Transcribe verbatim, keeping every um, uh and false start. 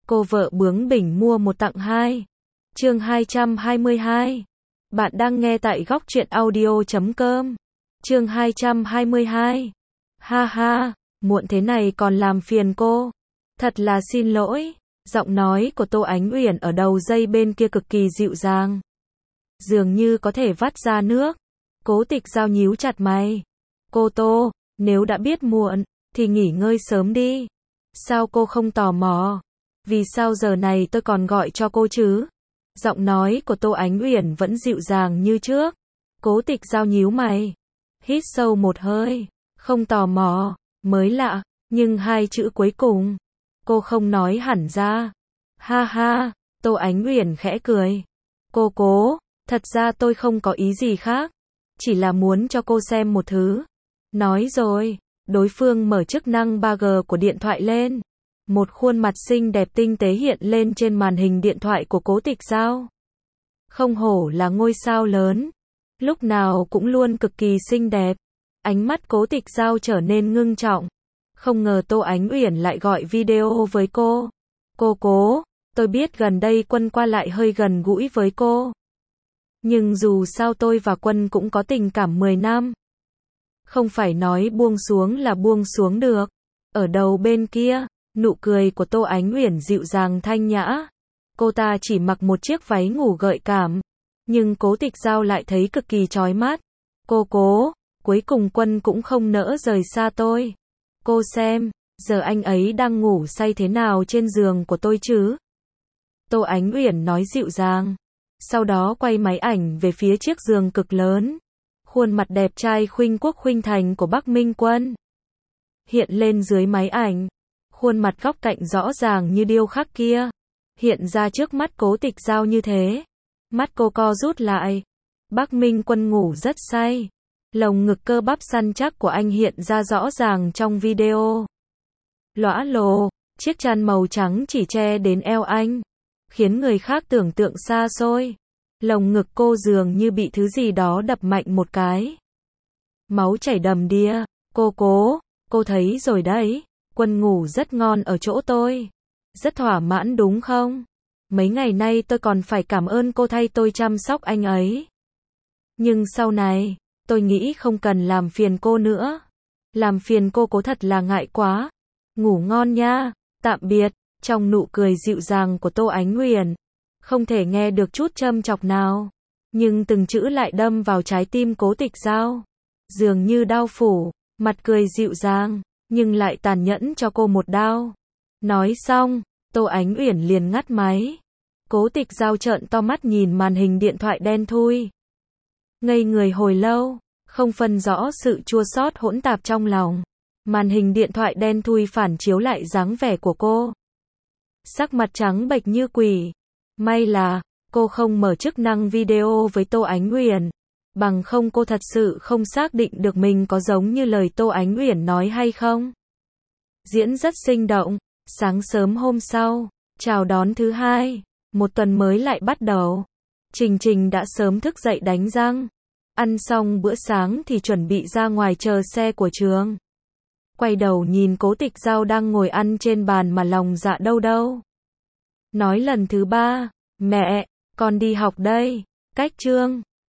Cô vợ bướng bỉnh mua một tặng hai. Chương hai trăm hai mươi hai. Bạn đang nghe tại góc truyện audio chấm com. Chương hai trăm hai mươi hai. Ha ha, muộn thế này còn làm phiền cô. Thật là xin lỗi. Giọng nói của Tô Ánh Uyển ở đầu dây bên kia cực kỳ dịu dàng, dường như có thể vắt ra nước. Cố Tịch Giao nhíu chặt mày. Cô Tô, nếu đã biết muộn, thì nghỉ ngơi sớm đi. Sao cô không tò mò? Vì sao giờ này tôi còn gọi cho cô chứ? Giọng nói của Tô Ánh Uyển vẫn dịu dàng như trước. Cố Tịch Giao nhíu mày, hít sâu một hơi. Không tò mò, mới lạ, nhưng hai chữ cuối cùng, cô không nói hẳn ra. Ha ha, Tô Ánh Uyển khẽ cười. Cô Cố, thật ra tôi không có ý gì khác. Chỉ là muốn cho cô xem một thứ. Nói rồi, đối phương mở chức năng ba G của điện thoại lên. Một khuôn mặt xinh đẹp tinh tế hiện lên trên màn hình điện thoại của Cố Tịch Giao. Không hổ là ngôi sao lớn, lúc nào cũng luôn cực kỳ xinh đẹp. Ánh mắt Cố Tịch Giao trở nên ngưng trọng. Không ngờ Tô Ánh Uyển lại gọi video với cô. Cô Cố, tôi biết gần đây Quân qua lại hơi gần gũi với cô. Nhưng dù sao tôi và Quân cũng có tình cảm mười năm. Không phải nói buông xuống là buông xuống được. Ở đầu bên kia, nụ cười của Tô Ánh Uyển dịu dàng thanh nhã. Cô ta chỉ mặc một chiếc váy ngủ gợi cảm, nhưng Cố Tịch Giao lại thấy cực kỳ chói mắt. Cô Cố, cuối cùng Quân cũng không nỡ rời xa tôi. Cô xem, giờ anh ấy đang ngủ say thế nào trên giường của tôi chứ? Tô Ánh Uyển nói dịu dàng. Sau đó quay máy ảnh về phía chiếc giường cực lớn. Khuôn mặt đẹp trai khuynh quốc khuynh thành của Bắc Minh Quân hiện lên dưới máy ảnh. Khuôn mặt góc cạnh rõ ràng như điêu khắc kia hiện ra trước mắt Cố Tịch Giao như thế. Mắt cô co rút lại. Bắc Minh Quân ngủ rất say. Lồng ngực cơ bắp săn chắc của anh hiện ra rõ ràng trong video. Lõa lồ, chiếc chăn màu trắng chỉ che đến eo anh, khiến người khác tưởng tượng xa xôi. Lồng ngực cô dường như bị thứ gì đó đập mạnh một cái. Máu chảy đầm đìa. Cô Cố, cô thấy rồi đấy. Quân ngủ rất ngon ở chỗ tôi. Rất thỏa mãn đúng không? Mấy ngày nay tôi còn phải cảm ơn cô thay tôi chăm sóc anh ấy. Nhưng sau này, tôi nghĩ không cần làm phiền cô nữa. Làm phiền cô Cố thật là ngại quá. Ngủ ngon nha. Tạm biệt. Trong nụ cười dịu dàng của Tô Ánh Uyển, không thể nghe được chút châm chọc nào, nhưng từng chữ lại đâm vào trái tim Cố Tịch Giao, dường như đao phủ. Mặt cười dịu dàng, nhưng lại tàn nhẫn cho cô một đao. Nói xong, Tô Ánh Uyển liền ngắt máy. Cố Tịch Giao trợn to mắt nhìn màn hình điện thoại đen thui. Ngây người hồi lâu, không phân rõ sự chua xót hỗn tạp trong lòng. Màn hình điện thoại đen thui phản chiếu lại dáng vẻ của cô. Sắc mặt trắng bệch như quỷ. May là, cô không mở chức năng video với Tô Ánh Uyển. Bằng không cô thật sự không xác định được mình có giống như lời Tô Ánh Uyển nói hay không. Diễn rất sinh động. Sáng sớm hôm sau, chào đón thứ hai, một tuần mới lại bắt đầu. Trình Trình đã sớm thức dậy đánh răng. Ăn xong bữa sáng thì chuẩn bị ra ngoài chờ xe của trường. Quay đầu nhìn Cố Tịch Giao đang ngồi ăn trên bàn mà lòng dạ đâu đâu. Nói lần thứ ba, mẹ, con đi học đây. Cách chương